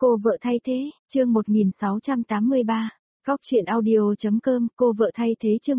Cô vợ thay thế, chương 1683. Góc truyện audio.com, cô vợ thay thế chương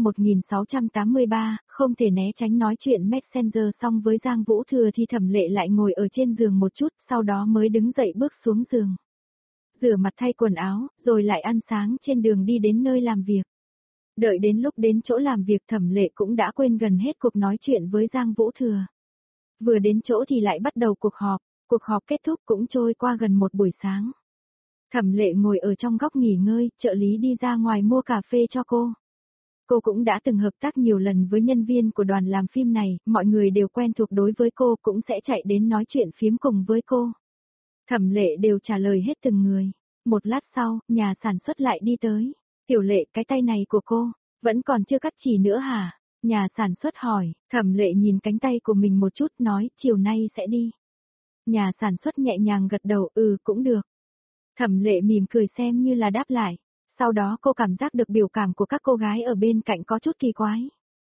1683, không thể né tránh nói chuyện Messenger xong với Giang Vũ Thừa thì Thẩm Lệ lại ngồi ở trên giường một chút, sau đó mới đứng dậy bước xuống giường. Rửa mặt thay quần áo, rồi lại ăn sáng trên đường đi đến nơi làm việc. Đợi đến lúc đến chỗ làm việc Thẩm Lệ cũng đã quên gần hết cuộc nói chuyện với Giang Vũ Thừa. Vừa đến chỗ thì lại bắt đầu cuộc họp kết thúc cũng trôi qua gần một buổi sáng. Thẩm Lệ ngồi ở trong góc nghỉ ngơi, trợ lý đi ra ngoài mua cà phê cho cô. Cô cũng đã từng hợp tác nhiều lần với nhân viên của đoàn làm phim này, mọi người đều quen thuộc đối với cô cũng sẽ chạy đến nói chuyện phiếm cùng với cô. Thẩm Lệ đều trả lời hết từng người. Một lát sau, nhà sản xuất lại đi tới. Tiểu Lệ, cái tay này của cô, vẫn còn chưa cắt chỉ nữa hả? Nhà sản xuất hỏi, Thẩm Lệ nhìn cánh tay của mình một chút nói, chiều nay sẽ đi. Nhà sản xuất nhẹ nhàng gật đầu, cũng được. Thẩm Lệ mỉm cười xem như là đáp lại. Sau đó cô cảm giác được biểu cảm của các cô gái ở bên cạnh có chút kỳ quái.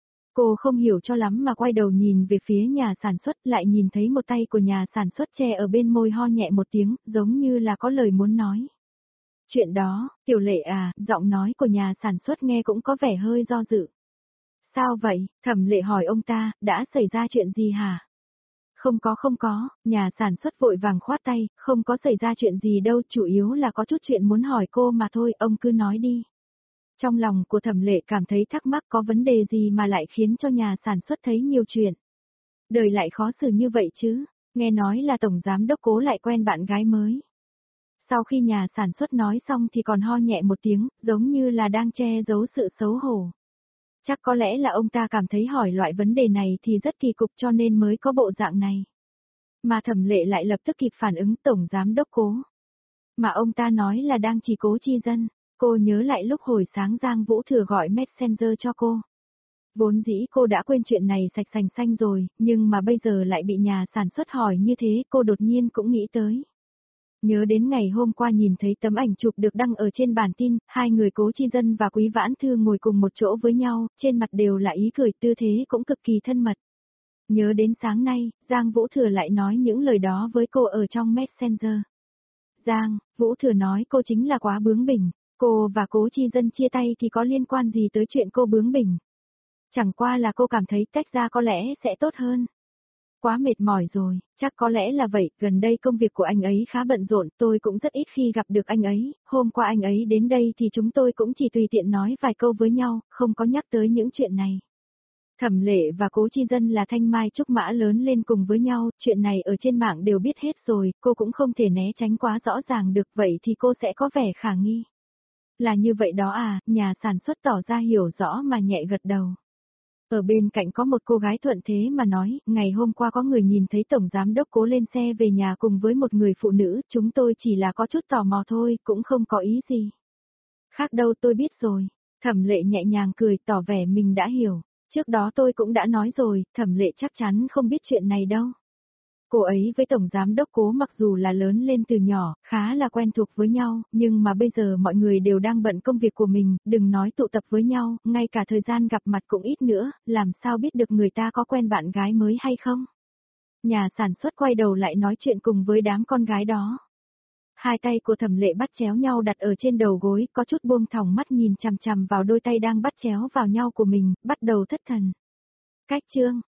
Cô không hiểu cho lắm mà quay đầu nhìn về phía nhà sản xuất lại nhìn thấy một tay của nhà sản xuất che ở bên môi ho nhẹ một tiếng, giống như là có lời muốn nói. Chuyện đó, Tiểu Lệ à, giọng nói của nhà sản xuất nghe cũng có vẻ hơi do dự. Sao vậy? Thẩm Lệ hỏi ông ta, đã xảy ra chuyện gì hả? Không có, nhà sản xuất vội vàng khoát tay, không có xảy ra chuyện gì đâu, chủ yếu là có chút chuyện muốn hỏi cô mà thôi, ông cứ nói đi. Trong lòng của Thẩm Lệ cảm thấy thắc mắc có vấn đề gì mà lại khiến cho nhà sản xuất thấy nhiều chuyện. Đời lại khó xử như vậy chứ, nghe nói là tổng giám đốc Cố lại quen bạn gái mới. Sau khi nhà sản xuất nói xong thì còn ho nhẹ một tiếng, giống như là đang che giấu sự xấu hổ. Chắc có lẽ là ông ta cảm thấy hỏi loại vấn đề này thì rất kỳ cục cho nên mới có bộ dạng này. Mà Thẩm Lệ lại lập tức kịp phản ứng tổng giám đốc Cố. Mà ông ta nói là đang chỉ Cố Chi Dân, cô nhớ lại lúc hồi sáng Giang Vũ Thừa gọi Messenger cho cô. Vốn dĩ cô đã quên chuyện này sạch sành xanh rồi, nhưng mà bây giờ lại bị nhà sản xuất hỏi như thế cô đột nhiên cũng nghĩ tới. Nhớ đến ngày hôm qua nhìn thấy tấm ảnh chụp được đăng ở trên bản tin, hai người Cố Chi Dân và Quý Vãn Thư ngồi cùng một chỗ với nhau, trên mặt đều là ý cười, tư thế cũng cực kỳ thân mật. Nhớ đến sáng nay, Giang Vũ Thừa lại nói những lời đó với cô ở trong Messenger. Giang, Vũ Thừa nói cô chính là quá bướng bỉnh, cô và Cố Chi Dân chia tay thì có liên quan gì tới chuyện cô bướng bỉnh. Chẳng qua là cô cảm thấy tách ra có lẽ sẽ tốt hơn. Quá mệt mỏi rồi, chắc có lẽ là vậy, gần đây công việc của anh ấy khá bận rộn, tôi cũng rất ít khi gặp được anh ấy, hôm qua anh ấy đến đây thì chúng tôi cũng chỉ tùy tiện nói vài câu với nhau, không có nhắc tới những chuyện này. Thẩm Lệ và Cố Chi Dân là thanh mai trúc mã lớn lên cùng với nhau, chuyện này ở trên mạng đều biết hết rồi, cô cũng không thể né tránh quá rõ ràng được, vậy thì cô sẽ có vẻ khả nghi. Là như vậy đó à, nhà sản xuất tỏ ra hiểu rõ mà nhẹ gật đầu. Ở bên cạnh có một cô gái thuận thế mà nói, ngày hôm qua có người nhìn thấy tổng giám đốc Cố lên xe về nhà cùng với một người phụ nữ, chúng tôi chỉ là có chút tò mò thôi, cũng không có ý gì. Khác đâu tôi biết rồi. Thẩm Lệ nhẹ nhàng cười tỏ vẻ mình đã hiểu. Trước đó tôi cũng đã nói rồi, Thẩm Lệ chắc chắn không biết chuyện này đâu. Cô ấy với tổng giám đốc Cố mặc dù là lớn lên từ nhỏ, khá là quen thuộc với nhau, nhưng mà bây giờ mọi người đều đang bận công việc của mình, đừng nói tụ tập với nhau, ngay cả thời gian gặp mặt cũng ít nữa, làm sao biết được người ta có quen bạn gái mới hay không. Nhà sản xuất quay đầu lại nói chuyện cùng với đám con gái đó. Hai tay của Thẩm Lệ bắt chéo nhau đặt ở trên đầu gối, có chút buông thõng mắt nhìn chằm chằm vào đôi tay đang bắt chéo vào nhau của mình, bắt đầu thất thần. Cách chương